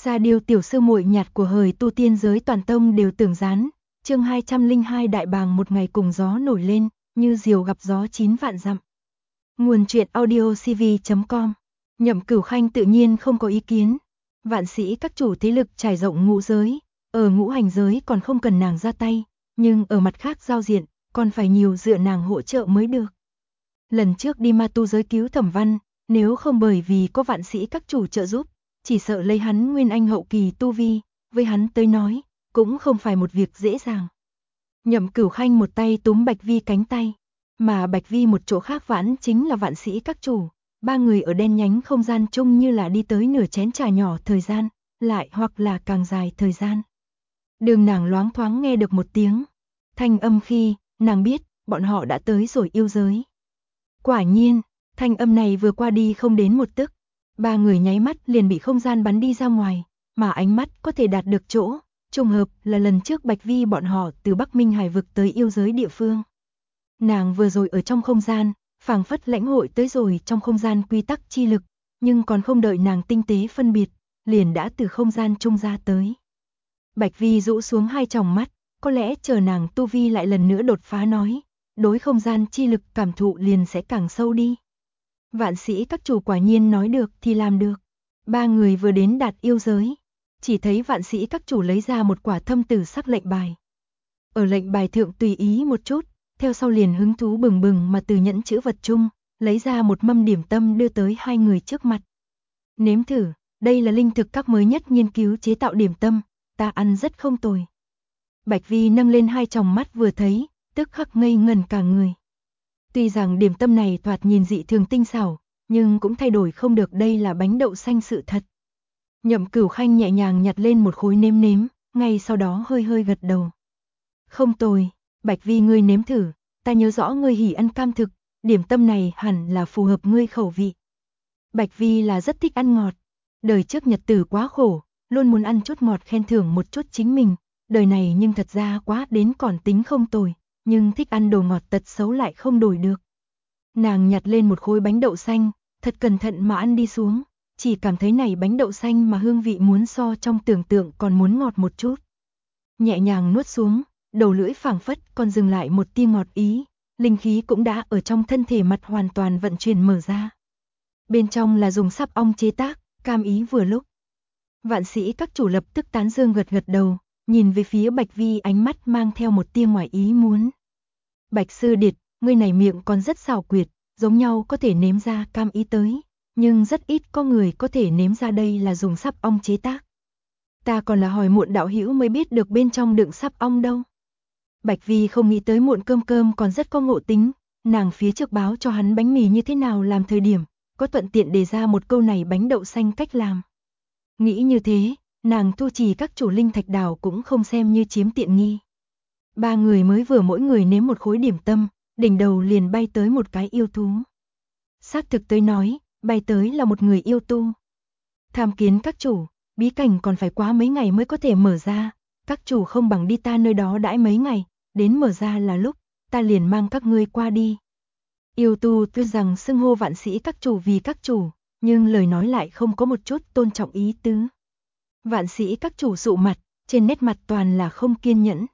Sa Điêu tiểu sư muội nhạt của hời tu tiên giới toàn tông đều tưởng gián, chương 202 đại bàng một ngày cùng gió nổi lên, như diều gặp gió 9 vạn dặm. Nguồn truyện audio cv.com. Nhậm Cửu Khanh tự nhiên không có ý kiến. Vạn sĩ các chủ thế lực trải rộng ngũ giới, ở ngũ hành giới còn không cần nàng ra tay, nhưng ở mặt khác giao diện, còn phải nhiều dựa nàng hỗ trợ mới được. Lần trước đi ma tu giới cứu Thẩm Văn, nếu không bởi vì có vạn sĩ các chủ trợ giúp, chỉ sợ lấy hắn nguyên anh hậu kỳ tu vi, với hắn tới nói, cũng không phải một việc dễ dàng. Nhậm Cửu Khanh một tay túm Bạch Vi cánh tay, mà Bạch Vi một chỗ khác vãn chính là vạn sĩ các chủ. Ba người ở đen nhánh không gian chung như là đi tới nửa chén trà nhỏ thời gian, lại hoặc là càng dài thời gian. Đường nàng loáng thoáng nghe được một tiếng thanh âm khi, nàng biết, bọn họ đã tới rồi yêu giới. Quả nhiên, thanh âm này vừa qua đi không đến một tức, ba người nháy mắt liền bị không gian bắn đi ra ngoài, mà ánh mắt có thể đạt được chỗ, trùng hợp là lần trước Bạch Vi bọn họ từ Bắc Minh Hải vực tới yêu giới địa phương. Nàng vừa rồi ở trong không gian, phảng phất lãnh hội tới rồi trong không gian quy tắc chi lực, nhưng còn không đợi nàng tinh tế phân biệt, liền đã từ không gian trung ra tới. Bạch Vi rũ xuống hai tròng mắt, có lẽ chờ nàng tu vi lại lần nữa đột phá nói, đối không gian chi lực cảm thụ liền sẽ càng sâu đi. Vạn sĩ các chủ quả nhiên nói được thì làm được. Ba người vừa đến đạt yêu giới, chỉ thấy vạn sĩ các chủ lấy ra một quả thâm tử sắc lệnh bài. Ở lệnh bài thượng tùy ý một chút, theo sau liền hứng thú bừng bừng mà từ nhẫn chữ vật chung, lấy ra một mâm điểm tâm đưa tới hai người trước mặt. Nếm thử, đây là linh thực các mới nhất nghiên cứu chế tạo điểm tâm, ta ăn rất không tồi. Bạch Vi nâng lên hai tròng mắt vừa thấy, tức khắc ngây ngẩn cả người. Tuy rằng điểm tâm này thoạt nhìn dị thường tinh xảo, nhưng cũng thay đổi không được đây là bánh đậu xanh sự thật. Nhậm Cửu Khanh nhẹ nhàng nhặt lên một khối nếm nếm, ngay sau đó hơi hơi gật đầu. Không tồi, Bạch Vi ngươi nếm thử, ta nhớ rõ ngươi hỉ ăn cam thực, điểm tâm này hẳn là phù hợp ngươi khẩu vị. Bạch Vi là rất thích ăn ngọt, đời trước nhật tử quá khổ, luôn muốn ăn chút ngọt khen thưởng một chút chính mình, đời này nhưng thật ra quá đến còn tính không tồi, nhưng thích ăn đồ ngọt tật xấu lại không đổi được. Nàng nhặt lên một khối bánh đậu xanh, thật cẩn thận mà ăn đi xuống, chỉ cảm thấy này bánh đậu xanh mà hương vị muốn so trong tưởng tượng còn muốn ngọt một chút. Nhẹ nhàng nuốt xuống, đầu lưỡi phảng phất còn dừng lại một tia ngọt ý, linh khí cũng đã ở trong thân thể mặt hoàn toàn vận chuyển mở ra. Bên trong là dùng sáp ong chế tác, cam ý vừa lúc. Vạn sĩ các chủ lập tức tán dương gật gật đầu, nhìn về phía Bạch Vi ánh mắt mang theo một tia ngoài ý muốn. Bạch sư điệt, ngươi này miệng còn rất xảo quyệt, giống nhau có thể nếm ra cam ý tới, nhưng rất ít có người có thể nếm ra đây là dùng sáp ong chế tác. Ta còn là hỏi muộn đạo hữu mới biết được bên trong đựng sáp ong đâu. Bạch Vi không nghĩ tới muộn cơm còn rất có ngộ tính, nàng phía trước báo cho hắn bánh mì như thế nào làm thời điểm, có thuận tiện đề ra một câu này bánh đậu xanh cách làm. Nghĩ như thế, nàng thu trì các chủ linh thạch đảo cũng không xem như chiếm tiện nghi. Ba người mới vừa mỗi người nếm một khối điểm tâm, đỉnh đầu liền bay tới một cái yêu thú. Xác thực tới nói, bay tới là một người yêu tu. Tham kiến các chủ, bí cảnh còn phải quá mấy ngày mới có thể mở ra, các chủ không bằng đi ta nơi đó đãi mấy ngày, đến mở ra là lúc, ta liền mang các ngươi qua đi. Yêu tu tuy rằng xưng hô vạn sĩ các chủ vì các chủ, nhưng lời nói lại không có một chút tôn trọng ý tứ. Vạn sĩ các chủ dụ mặt, trên nét mặt toàn là không kiên nhẫn.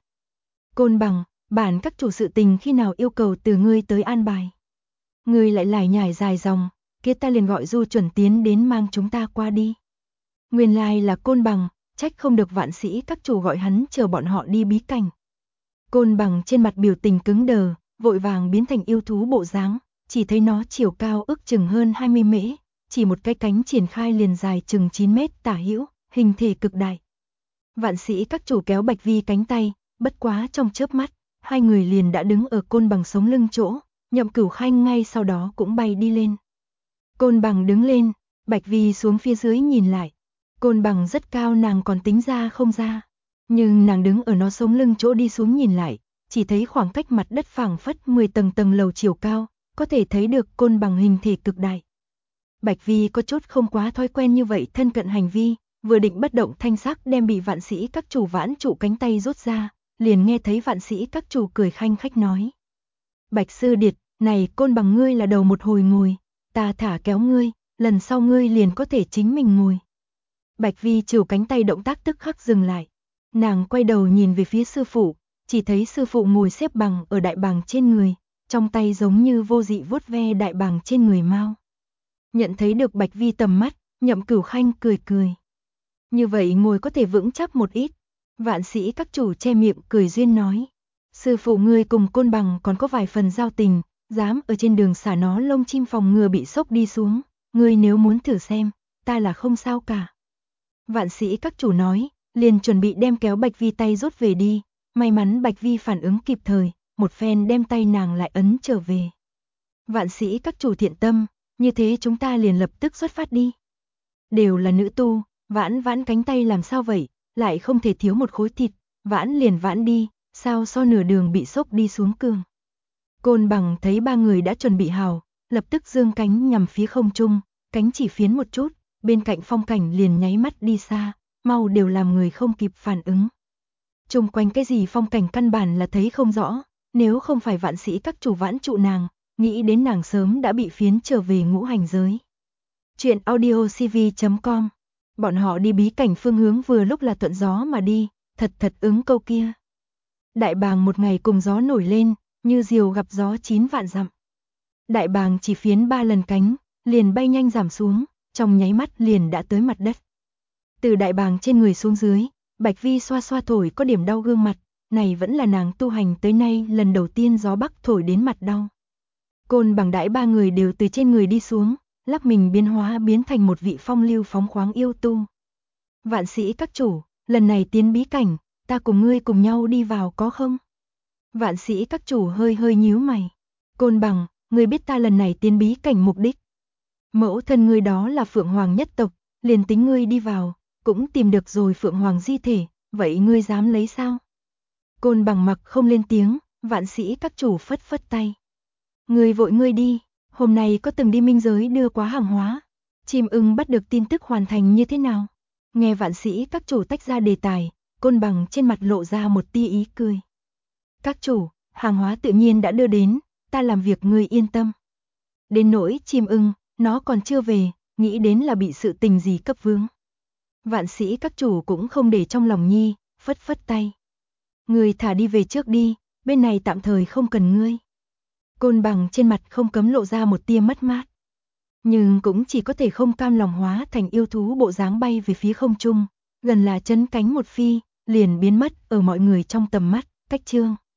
Côn Bằng, bản các chủ sự tình khi nào yêu cầu từ ngươi tới an bài. Ngươi lại lải nhải dài dòng, kia ta liền gọi Du Chuẩn tiến đến mang chúng ta qua đi. Nguyên lai là Côn Bằng, trách không được vạn sĩ các chủ gọi hắn chờ bọn họ đi bí cảnh. Côn Bằng trên mặt biểu tình cứng đờ, vội vàng biến thành yêu thú bộ dáng, chỉ thấy nó chiều cao ước chừng hơn 20 mễ, chỉ một cái cánh triển khai liền dài chừng 9 mét tả hữu, hình thể cực đại. Vạn sĩ các chủ kéo Bạch Vi cánh tay, bất quá trong chớp mắt, hai người liền đã đứng ở Côn Bằng sống lưng chỗ, Nhậm Cửu Khanh ngay sau đó cũng bay đi lên. Côn Bằng đứng lên, Bạch Vi xuống phía dưới nhìn lại. Côn Bằng rất cao nàng còn tính ra không ra, nhưng nàng đứng ở nó sống lưng chỗ đi xuống nhìn lại, chỉ thấy khoảng cách mặt đất phảng phất 10 tầng lầu chiều cao, có thể thấy được Côn Bằng hình thể cực đại. Bạch Vi có chút không quá thói quen như vậy thân cận hành vi, vừa định bất động thanh sắc đem bị vạn sĩ các chủ vãn trụ cánh tay rút ra, liền nghe thấy vạn sĩ các chủ cười khanh khách nói. Bạch sư điệt, này Côn Bằng ngươi là đầu một hồi ngồi, ta thả kéo ngươi, lần sau ngươi liền có thể chính mình ngồi. Bạch Vi trừ cánh tay động tác tức khắc dừng lại. Nàng quay đầu nhìn về phía sư phụ, chỉ thấy sư phụ ngồi xếp bằng ở đại bàng trên người, trong tay giống như vô dị vuốt ve đại bàng trên người Mao. Nhận thấy được Bạch Vi tầm mắt, Nhậm Cửu Khanh cười cười. Như vậy ngồi có thể vững chắc một ít. Vạn Sĩ các chủ che miệng cười duyên nói. Sư phụ ngươi cùng Côn Bằng còn có vài phần giao tình, dám ở trên đường xả nó lông chim phòng ngừa bị sốc đi xuống. Ngươi nếu muốn thử xem, ta là không sao cả. Vạn Sĩ các chủ nói, liền chuẩn bị đem kéo Bạch Vi tay rút về đi. May mắn Bạch Vi phản ứng kịp thời, một phen đem tay nàng lại ấn trở về. Vạn Sĩ các chủ thiện tâm, như thế chúng ta liền lập tức xuất phát đi. Đều là nữ tu, vãn vãn cánh tay làm sao vậy, lại không thể thiếu một khối thịt, vãn liền vãn đi, sao so nửa đường bị sốc đi xuống cường. Côn Bằng thấy ba người đã chuẩn bị hào, lập tức dương cánh nhằm phía không trung, cánh chỉ phiến một chút, bên cạnh phong cảnh liền nháy mắt đi xa, mau đều làm người không kịp phản ứng. Chung quanh cái gì phong cảnh căn bản là thấy không rõ, nếu không phải Vạn Sĩ các chủ vãn trụ nàng, nghĩ đến nàng sớm đã bị phiến trở về ngũ hành giới. Chuyện audiocv.com. Bọn họ đi bí cảnh phương hướng vừa lúc là thuận gió mà đi, thật ứng câu kia. Đại bàng một ngày cùng gió nổi lên, như diều gặp gió 9 vạn dặm. Đại bàng chỉ phiến 3 lần cánh, liền bay nhanh giảm xuống, trong nháy mắt liền đã tới mặt đất. Từ đại bàng trên người xuống dưới, Bạch Vi xoa xoa thổi có điểm đau gương mặt, này vẫn là nàng tu hành tới nay lần đầu tiên gió bắc thổi đến mặt đau. Côn Bằng đãi ba người đều từ trên người đi xuống, lắc mình biến hóa biến thành một vị phong lưu phóng khoáng yêu tu. Vạn Sĩ các chủ, lần này tiến bí cảnh, ta cùng ngươi cùng nhau đi vào có không? Vạn Sĩ các chủ hơi hơi nhíu mày. Côn Bằng, ngươi biết ta lần này tiến bí cảnh mục đích. Mẫu thân ngươi đó là Phượng Hoàng nhất tộc, liền tính ngươi đi vào, cũng tìm được rồi Phượng Hoàng di thể, vậy ngươi dám lấy sao? Côn Bằng mặc không lên tiếng, Vạn Sĩ các chủ phất phất tay. Ngươi vội ngươi đi, hôm nay có từng đi minh giới đưa quá hàng hóa. Chim ưng bắt được tin tức hoàn thành như thế nào? Nghe Vạn Sĩ các chủ tách ra đề tài, Côn Bằng trên mặt lộ ra một tia ý cười. Các chủ, hàng hóa tự nhiên đã đưa đến, ta làm việc ngươi yên tâm. Đến nỗi chim ưng, nó còn chưa về, nghĩ đến là bị sự tình gì cấp vướng. Vạn Sĩ các chủ cũng không để trong lòng nhi, phất phất tay. Ngươi thả đi về trước đi, bên này tạm thời không cần ngươi. Côn Bằng trên mặt không cấm lộ ra một tia mất mát. Nhưng cũng chỉ có thể không cam lòng hóa thành yêu thú bộ dáng bay về phía không trung, gần là chấn cánh một phi, liền biến mất ở mọi người trong tầm mắt, cách chương.